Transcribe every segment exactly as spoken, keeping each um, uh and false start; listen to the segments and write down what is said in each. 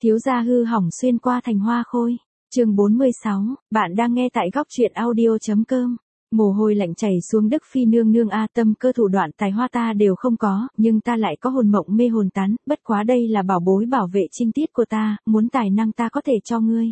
Thiếu gia hư hỏng xuyên qua thành hoa khôi. Chương bốn mươi sáu, bạn đang nghe tại góc truyện audio chấm com. Mồ hôi lạnh chảy xuống Đức Phi nương nương a, tâm cơ thủ đoạn tài hoa ta đều không có, nhưng ta lại có hồn mộng mê hồn tán, bất quá đây là bảo bối bảo vệ trinh tiết của ta, muốn tài năng ta có thể cho ngươi.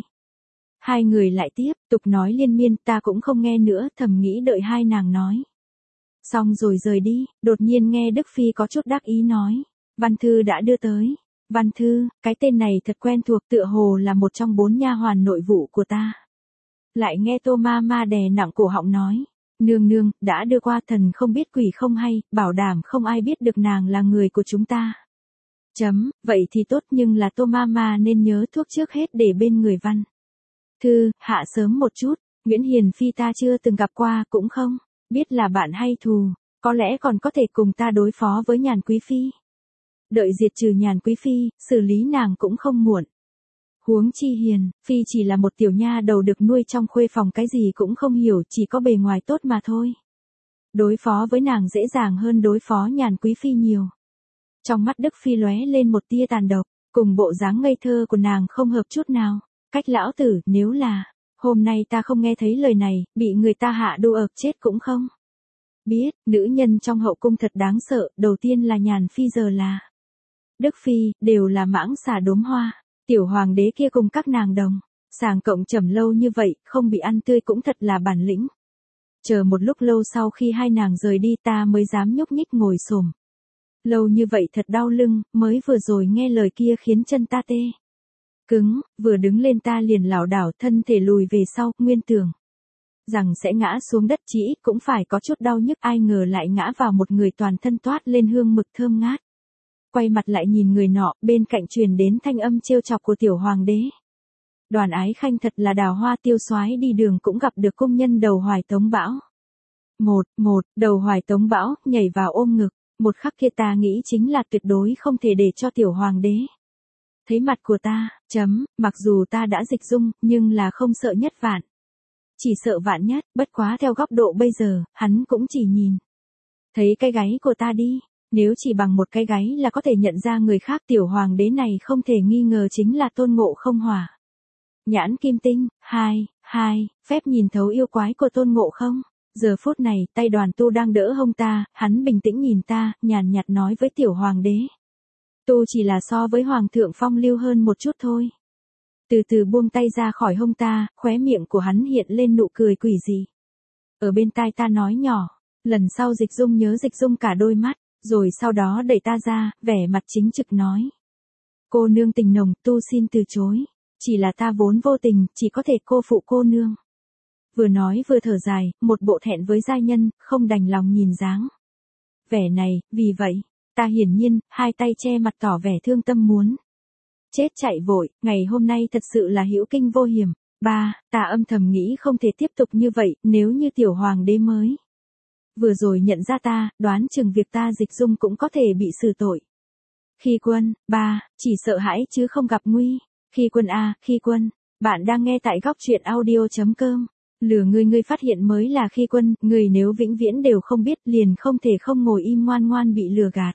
Hai người lại tiếp tục nói liên miên, ta cũng không nghe nữa, thầm nghĩ đợi hai nàng nói xong rồi rời đi, đột nhiên nghe Đức Phi có chút đắc ý nói, văn thư đã đưa tới. Văn thư, cái tên này thật quen thuộc, tựa hồ là một trong bốn nha hoàn nội vụ của ta. Lại nghe Tô Ma Ma đè nặng cổ họng nói, nương nương, đã đưa qua, thần không biết quỷ không hay, bảo đảm không ai biết được nàng là người của chúng ta. Chấm, vậy thì tốt, nhưng là Tô Ma Ma nên nhớ thuốc trước hết để bên người văn thư, hạ sớm một chút. Nguyễn Hiền Phi ta chưa từng gặp qua, cũng không biết là bạn hay thù, có lẽ còn có thể cùng ta đối phó với Nhàn Quý Phi. Đợi diệt trừ Nhàn Quý Phi, xử lý nàng cũng không muộn. Huống chi Hiền Phi chỉ là một tiểu nha đầu được nuôi trong khuê phòng, cái gì cũng không hiểu, chỉ có bề ngoài tốt mà thôi. Đối phó với nàng dễ dàng hơn đối phó Nhàn Quý Phi nhiều. Trong mắt Đức Phi lóe lên một tia tàn độc, cùng bộ dáng ngây thơ của nàng không hợp chút nào. Cách lão tử, nếu là hôm nay ta không nghe thấy lời này, bị người ta hạ đô ập chết cũng không biết. Nữ nhân trong hậu cung thật đáng sợ, đầu tiên là Nhàn Phi, giờ là Đức Phi, đều là mãng xà đốm hoa. Tiểu hoàng đế kia cùng các nàng đồng sàng cộng trầm lâu như vậy, không bị ăn tươi cũng thật là bản lĩnh. Chờ một lúc lâu sau khi hai nàng rời đi, ta mới dám nhúc nhích ngồi xổm. Lâu như vậy thật đau lưng, mới vừa rồi nghe lời kia khiến chân ta tê cứng, vừa đứng lên ta liền lảo đảo thân thể lùi về sau, nguyên tưởng rằng sẽ ngã xuống đất, chỉ ít cũng phải có chút đau nhức, ai ngờ lại ngã vào một người toàn thân toát lên hương mực thơm ngát. Quay mặt lại nhìn người nọ, bên cạnh truyền đến thanh âm trêu chọc của tiểu hoàng đế. Đoàn Ái Khanh thật là đào hoa tiêu soái, đi đường cũng gặp được cung nhân Đầu Hoài Tống Bão. Một, một, Đầu Hoài Tống Bão, nhảy vào ôm ngực, một khắc kia ta nghĩ chính là tuyệt đối không thể để cho tiểu hoàng đế thấy mặt của ta, chấm, mặc dù ta đã dịch dung, nhưng là không sợ nhất vạn. Chỉ sợ vạn nhất, bất quá theo góc độ bây giờ, hắn cũng chỉ nhìn thấy cái gáy của ta đi. Nếu chỉ bằng một cái gáy là có thể nhận ra người khác, tiểu hoàng đế này không thể nghi ngờ chính là Tôn Ngộ Không hỏa nhãn kim tinh. Hai, hai, phép nhìn thấu yêu quái của Tôn Ngộ Không. Giờ phút này, tay Đoàn Tu đang đỡ hông ta, hắn bình tĩnh nhìn ta, nhàn nhạt nói với tiểu hoàng đế. Tu chỉ là so với hoàng thượng phong lưu hơn một chút thôi. Từ từ buông tay ra khỏi hông ta, khóe miệng của hắn hiện lên nụ cười quỷ dị. Ở bên tai ta nói nhỏ, lần sau dịch dung nhớ dịch dung cả đôi mắt. Rồi sau đó đẩy ta ra, vẻ mặt chính trực nói. Cô nương tình nồng, tu xin từ chối. Chỉ là ta vốn vô tình, chỉ có thể cô phụ cô nương. Vừa nói vừa thở dài, một bộ thẹn với giai nhân, không đành lòng nhìn dáng vẻ này, vì vậy, ta hiển nhiên, hai tay che mặt tỏ vẻ thương tâm muốn chết chạy vội, ngày hôm nay thật sự là hữu kinh vô hiểm. Ba, ta âm thầm nghĩ không thể tiếp tục như vậy, nếu như tiểu hoàng đế mới vừa rồi nhận ra ta, đoán chừng việc ta dịch dung cũng có thể bị xử tội. Khi Quân, ba, chỉ sợ hãi chứ không gặp nguy. Khi Quân a, Khi Quân, bạn đang nghe tại góc truyện audio chấm com. Lừa ngươi ngươi phát hiện mới là Khi Quân, người nếu vĩnh viễn đều không biết liền không thể không ngồi im ngoan ngoan bị lừa gạt.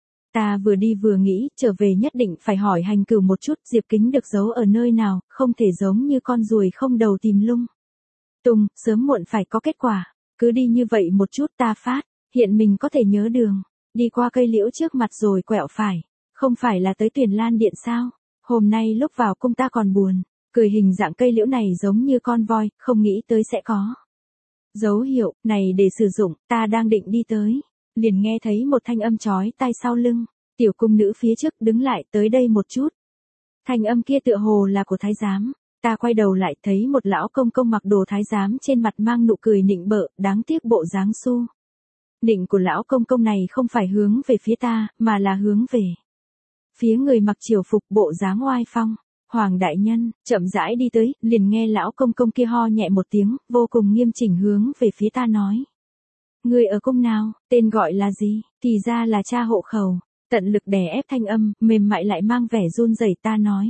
Ta vừa đi vừa nghĩ, trở về nhất định phải hỏi Hành Cửu một chút, Diệp Kính được giấu ở nơi nào, không thể giống như con ruồi không đầu tìm lung tung, sớm muộn phải có kết quả. Cứ đi như vậy một chút ta phát hiện mình có thể nhớ đường, đi qua cây liễu trước mặt rồi quẹo phải, không phải là tới Tuyển Lan Điện sao? Hôm nay lúc vào cung ta còn buồn, cười hình dạng cây liễu này giống như con voi, không nghĩ tới sẽ có dấu hiệu này để sử dụng, ta đang định đi tới, liền nghe thấy một thanh âm chói tai sau lưng, tiểu cung nữ phía trước đứng lại, tới đây một chút. Thanh âm kia tựa hồ là của thái giám. Ta quay đầu lại thấy một lão công công mặc đồ thái giám, trên mặt mang nụ cười nịnh bợ, đáng tiếc bộ dáng su nịnh của lão công công này không phải hướng về phía ta, mà là hướng về phía người mặc triều phục bộ dáng oai phong. Hoàng đại nhân, chậm rãi đi tới, liền nghe lão công công kia ho nhẹ một tiếng, vô cùng nghiêm chỉnh hướng về phía ta nói. Người ở cung nào, tên gọi là gì? Thì ra là cha hộ khẩu. Tận lực đè ép thanh âm, mềm mại lại mang vẻ run rẩy, ta nói.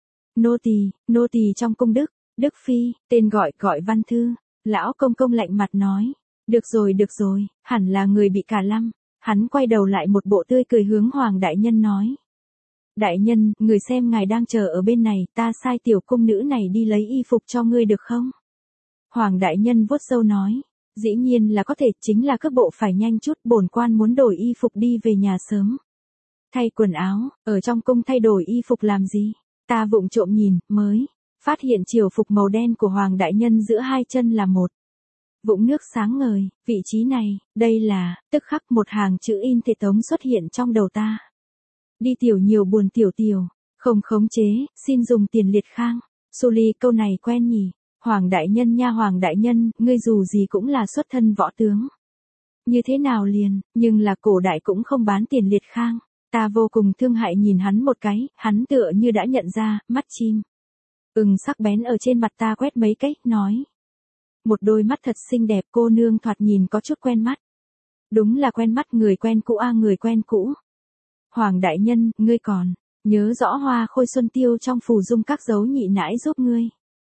Nô tỳ, nô tỳ trong cung Đức, Đức Phi, tên gọi gọi Văn Thư. Lão công công lạnh mặt nói. Được rồi được rồi, hẳn là người bị cả lăm. Hắn quay đầu lại một bộ tươi cười hướng Hoàng đại nhân nói. Đại nhân, người xem ngài đang chờ ở bên này, ta sai tiểu cung nữ này đi lấy y phục cho ngươi được không? Hoàng đại nhân vuốt râu nói. Dĩ nhiên là có thể, chính là cước bộ phải nhanh chút, bổn quan muốn đổi y phục đi về nhà sớm. Thay quần áo, ở trong cung thay đổi y phục làm gì? Ta vụng trộm nhìn, mới phát hiện triều phục màu đen của Hoàng đại nhân giữa hai chân là một vũng nước sáng ngời, vị trí này, đây là, tức khắc một hàng chữ in thể tống xuất hiện trong đầu ta. Đi tiểu nhiều buồn tiểu tiểu, không khống chế, xin dùng tiền liệt khang. Su Ly, câu này quen nhỉ? Hoàng đại nhân nha, Hoàng đại nhân, ngươi dù gì cũng là xuất thân võ tướng. Như thế nào liền, nhưng là cổ đại cũng không bán tiền liệt khang. Ta vô cùng thương hại nhìn hắn một cái, hắn tựa như đã nhận ra, mắt chim ưng sắc bén ở trên mặt ta quét mấy cái, nói. Một đôi mắt thật xinh đẹp, cô nương thoạt nhìn có chút quen mắt. Đúng là quen mắt, người quen cũ a, người quen cũ. Hoàng đại nhân, ngươi còn nhớ rõ Hoa Khôi Xuân Tiêu trong phù dung các dấu nhị nãi giúp ngươi.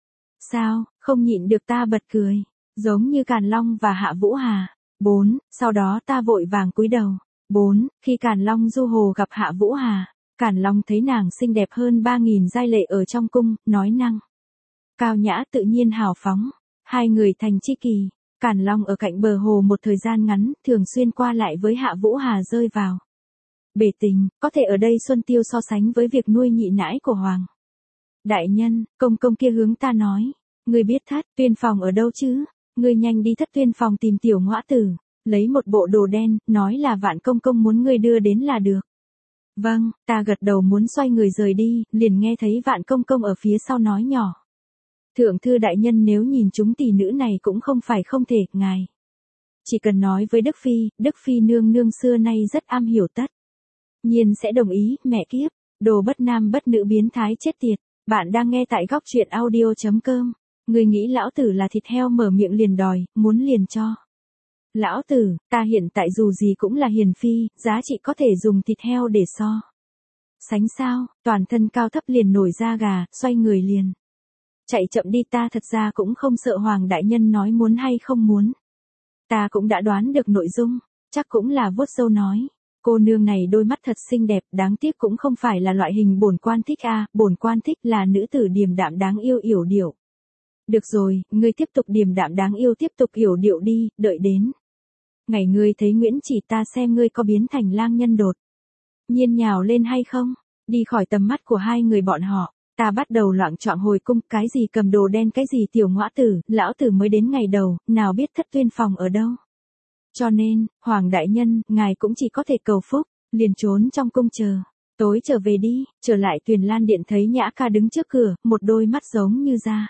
Sao, không nhịn được ta bật cười, giống như Càn Long và Hạ Vũ Hà. Bốn, sau đó ta vội vàng cúi đầu. Bốn, khi Càn Long du hồ gặp Hạ Vũ Hà, Càn Long thấy nàng xinh đẹp hơn ba nghìn giai lệ ở trong cung, nói năng cao nhã tự nhiên hào phóng. Hai người thành tri kỷ. Càn Long ở cạnh bờ hồ một thời gian ngắn, thường xuyên qua lại với Hạ Vũ Hà rơi vào bể tình, có thể ở đây Xuân Tiêu so sánh với việc nuôi nhị nãi của Hoàng đại nhân. Công công kia hướng ta nói, ngươi biết Thất Tuyên phòng ở đâu chứ? Ngươi nhanh đi Thất Tuyên phòng tìm tiểu ngõa tử, lấy một bộ đồ đen, nói là Vạn công công muốn ngươi đưa đến là được. Vâng, ta gật đầu muốn xoay người rời đi, liền nghe thấy Vạn công công ở phía sau nói nhỏ. Thượng thư đại nhân, nếu nhìn chúng tỷ nữ này cũng không phải không thể, ngài chỉ cần nói với Đức Phi, Đức Phi nương nương xưa nay rất am hiểu tất nhiên sẽ đồng ý. Mẹ kiếp, đồ bất nam bất nữ biến thái chết tiệt. Bạn đang nghe tại góc truyện audio chấm com. Người nghĩ lão tử là thịt heo mở miệng liền đòi, muốn liền cho. Lão tử, ta hiện tại dù gì cũng là hiền phi, giá trị có thể dùng thịt heo để so sánh sao? Toàn thân cao thấp liền nổi da gà, xoay người liền chạy chậm đi. Ta thật ra cũng không sợ Hoàng đại nhân nói muốn hay không muốn. Ta cũng đã đoán được nội dung, chắc cũng là vuốt râu nói. Cô nương này đôi mắt thật xinh đẹp, đáng tiếc cũng không phải là loại hình bổn quan thích a, bổn quan thích là nữ tử điềm đạm đáng yêu yểu điệu. Được rồi, ngươi tiếp tục điềm đạm đáng yêu, tiếp tục yểu điệu đi, đợi đến ngày ngươi thấy Nguyễn Chỉ ta xem ngươi có biến thành lang nhân đột nhiên nhào lên hay không. Đi khỏi tầm mắt của hai người bọn họ, ta bắt đầu loạng choạng hồi cung, cái gì cầm đồ đen, cái gì tiểu ngõa tử, lão tử mới đến ngày đầu, nào biết Thất Tuyên phòng ở đâu. Cho nên, Hoàng đại nhân, ngài cũng chỉ có thể cầu phúc, liền trốn trong cung chờ. Tối trở về đi, trở lại Tuyền Lan điện thấy Nhã Ca đứng trước cửa, một đôi mắt giống như da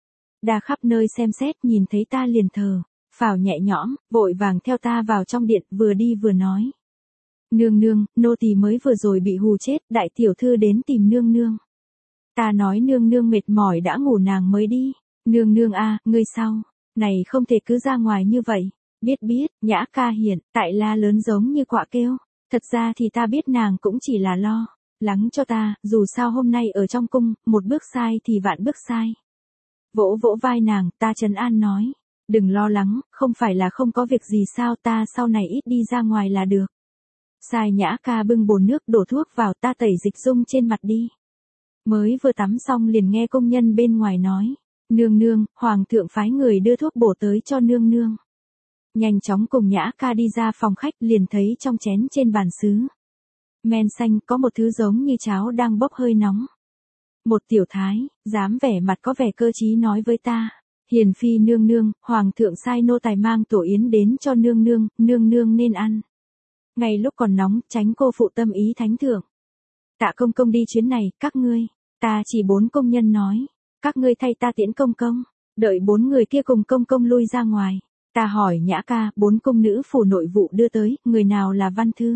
đa khắp nơi xem xét, nhìn thấy ta liền thờ phào nhẹ nhõm, vội vàng theo ta vào trong điện, vừa đi vừa nói. Nương nương, nô tỳ mới vừa rồi bị hù chết, đại tiểu thư đến tìm nương nương. Ta nói nương nương mệt mỏi đã ngủ nàng mới đi. Nương nương a, ngươi sao? Này không thể cứ ra ngoài như vậy. Biết biết, Nhã Ca hiện tại la lớn giống như quạ kêu. Thật ra thì ta biết nàng cũng chỉ là lo lắng cho ta, dù sao hôm nay ở trong cung, một bước sai thì vạn bước sai. Vỗ vỗ vai nàng, ta trấn an nói. Đừng lo lắng, không phải là không có việc gì sao, ta sau này ít đi ra ngoài là được. Sai Nhã Ca bưng bồn nước đổ thuốc vào, ta tẩy dịch dung trên mặt đi. Mới vừa tắm xong liền nghe công nhân bên ngoài nói. Nương nương, Hoàng thượng phái người đưa thuốc bổ tới cho nương nương. Nhanh chóng cùng Nhã Ca đi ra phòng khách, liền thấy trong chén trên bàn sứ men xanh có một thứ giống như cháo đang bốc hơi nóng. Một tiểu thái, dám vẻ mặt có vẻ cơ trí nói với ta. Hiền phi nương nương, Hoàng thượng sai nô tài mang tổ yến đến cho nương nương, nương nương nên ăn ngay lúc còn nóng, tránh cô phụ tâm ý thánh thượng. Tạ công công đi chuyến này, các ngươi, ta chỉ bốn công nhân nói, các ngươi thay ta tiễn công công. Đợi bốn người kia cùng công công lui ra ngoài, ta hỏi Nhã Ca, bốn công nữ phủ nội vụ đưa tới, người nào là văn thư?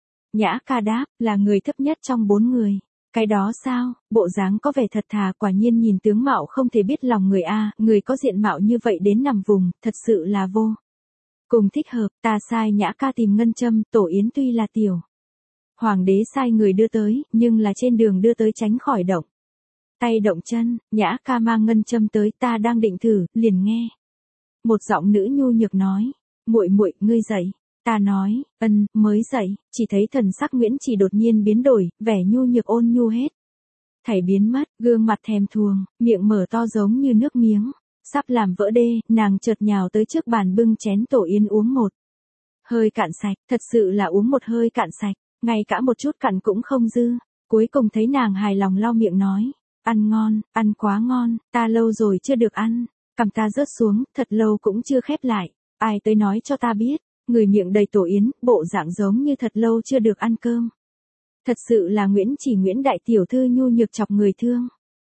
Nhã Ca đáp, là người thấp nhất trong bốn người. Cái đó sao? Bộ dáng có vẻ thật thà, quả nhiên nhìn tướng mạo không thể biết lòng người a, người có diện mạo như vậy đến nằm vùng, thật sự là vô cùng thích hợp. Ta sai Nhã Ca tìm ngân châm, tổ yến tuy là tiểu hoàng đế sai người đưa tới, nhưng là trên đường đưa tới tránh khỏi động tay động chân. Nhã Ca mang ngân châm tới, ta đang định thử, liền nghe một giọng nữ nhu nhược nói, muội muội, ngươi dậy. Ta nói, ân, mới dậy, chỉ thấy thần sắc Nguyễn Chỉ đột nhiên biến đổi, vẻ nhu nhược ôn nhu hết. Thảy biến mất, gương mặt thèm thuồng, miệng mở to giống như nước miếng. Sắp làm vỡ đê, nàng chợt nhào tới trước bàn bưng chén tổ yến uống một hơi cạn sạch, thật sự là uống một hơi cạn sạch, ngay cả một chút cặn cũng không dư. Cuối cùng thấy nàng hài lòng lau miệng nói, ăn ngon, ăn quá ngon, ta lâu rồi chưa được ăn. Cằm ta rớt xuống, thật lâu cũng chưa khép lại, ai tới nói cho ta biết, người miệng đầy tổ yến, bộ dạng giống như thật lâu chưa được ăn cơm. Thật sự là Nguyễn Chỉ Nguyễn đại tiểu thư nhu nhược chọc người thương.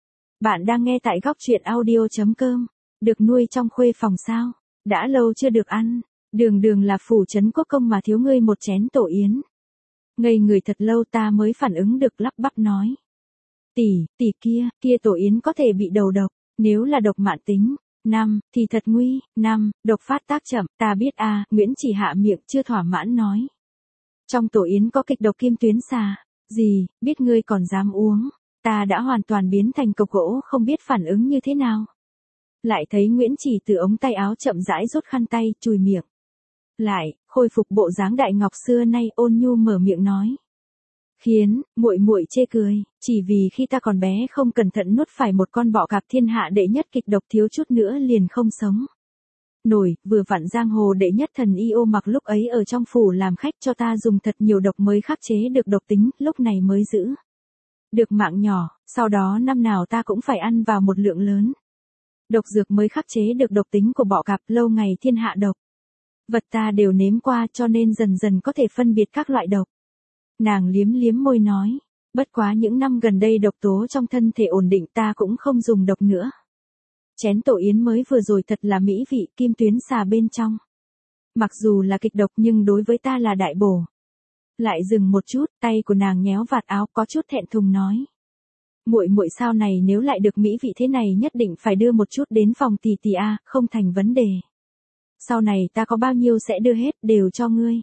Bạn đang nghe tại góc truyện audio.com. Được nuôi trong khuê phòng sao? Đã lâu chưa được ăn. Đường đường là phủ trấn quốc công mà thiếu ngươi một chén tổ yến. Ngây người thật lâu ta mới phản ứng được lắp bắp nói. Tỷ, tỷ kia, kia tổ yến có thể bị đầu độc. Nếu là độc mạn tính, năm, thì thật nguy, năm, độc phát tác chậm, ta biết à, Nguyễn Chỉ hạ miệng chưa thỏa mãn nói. Trong tổ yến có kịch độc kim tuyến xà. Gì, biết ngươi còn dám uống. Ta đã hoàn toàn biến thành cọc gỗ không biết phản ứng như thế nào. Lại thấy Nguyễn Chỉ từ ống tay áo chậm rãi rút khăn tay, chùi miệng. Lại, khôi phục bộ dáng đại ngọc xưa nay ôn nhu mở miệng nói. Khiến, muội muội chê cười, chỉ vì khi ta còn bé không cẩn thận nuốt phải một con bọ cạp thiên hạ đệ nhất kịch độc thiếu chút nữa liền không sống. Nổi, vừa vặn giang hồ đệ nhất thần y ô mặc lúc ấy ở trong phủ làm khách cho ta dùng thật nhiều độc mới khắc chế được độc tính, lúc này mới giữ được mạng nhỏ, sau đó năm nào ta cũng phải ăn vào một lượng lớn. Độc dược mới khắc chế được độc tính của bọ cạp, lâu ngày thiên hạ độc. Vật ta đều nếm qua cho nên dần dần có thể phân biệt các loại độc. Nàng liếm liếm môi nói, bất quá những năm gần đây độc tố trong thân thể ổn định ta cũng không dùng độc nữa. Chén tổ yến mới vừa rồi thật là mỹ vị, kim tuyến xà bên trong. Mặc dù là kịch độc nhưng đối với ta là đại bổ. Lại dừng một chút, tay của nàng nhéo vạt áo có chút thẹn thùng nói. Muội muội sau này nếu lại được mỹ vị thế này nhất định phải đưa một chút đến phòng tỷ tỷ a, không thành vấn đề. Sau này ta có bao nhiêu sẽ đưa hết đều cho ngươi.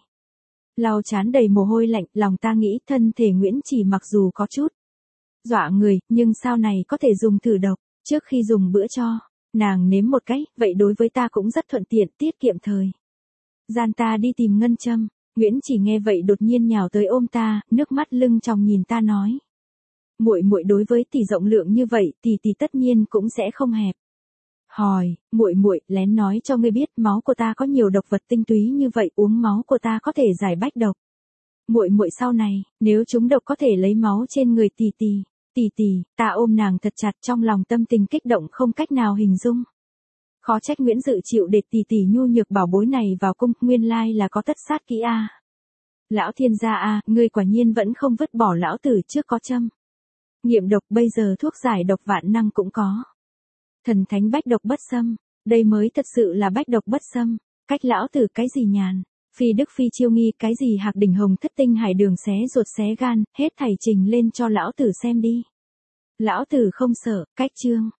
Lau chán đầy mồ hôi lạnh, lòng ta nghĩ thân thể Nguyễn Chỉ mặc dù có chút dọa người, nhưng sau này có thể dùng thử độc, trước khi dùng bữa cho, nàng nếm một cái, vậy đối với ta cũng rất thuận tiện, tiết kiệm thời gian ta đi tìm ngân châm. Nguyễn Chỉ nghe vậy đột nhiên nhào tới ôm ta, nước mắt lưng tròng nhìn ta nói. Muội muội đối với tỷ rộng lượng như vậy, tỷ tỷ tất nhiên cũng sẽ không hẹp. Hỏi, muội muội, lén nói cho ngươi biết, máu của ta có nhiều độc vật tinh túy như vậy, uống máu của ta có thể giải bách độc. Muội muội sau này, nếu chúng độc có thể lấy máu trên người tỷ tỷ, tỷ tỷ, ta ôm nàng thật chặt, trong lòng tâm tình kích động không cách nào hình dung. Khó trách Nguyễn Dự chịu để tỷ tỷ nhu nhược bảo bối này vào cung, nguyên lai là có tất sát kỹ a. Lão thiên gia a, ngươi quả nhiên vẫn không vứt bỏ lão tử trước có châm. Nghiệm độc bây giờ thuốc giải độc vạn năng cũng có. Thần thánh bách độc bất xâm, đây mới thật sự là bách độc bất xâm, cách lão tử cái gì nhàn, phi đức phi chiêu nghi cái gì hạc đỉnh hồng thất tinh hải đường xé ruột xé gan, hết thảy trình lên cho lão tử xem đi. Lão tử không sợ, cách chương.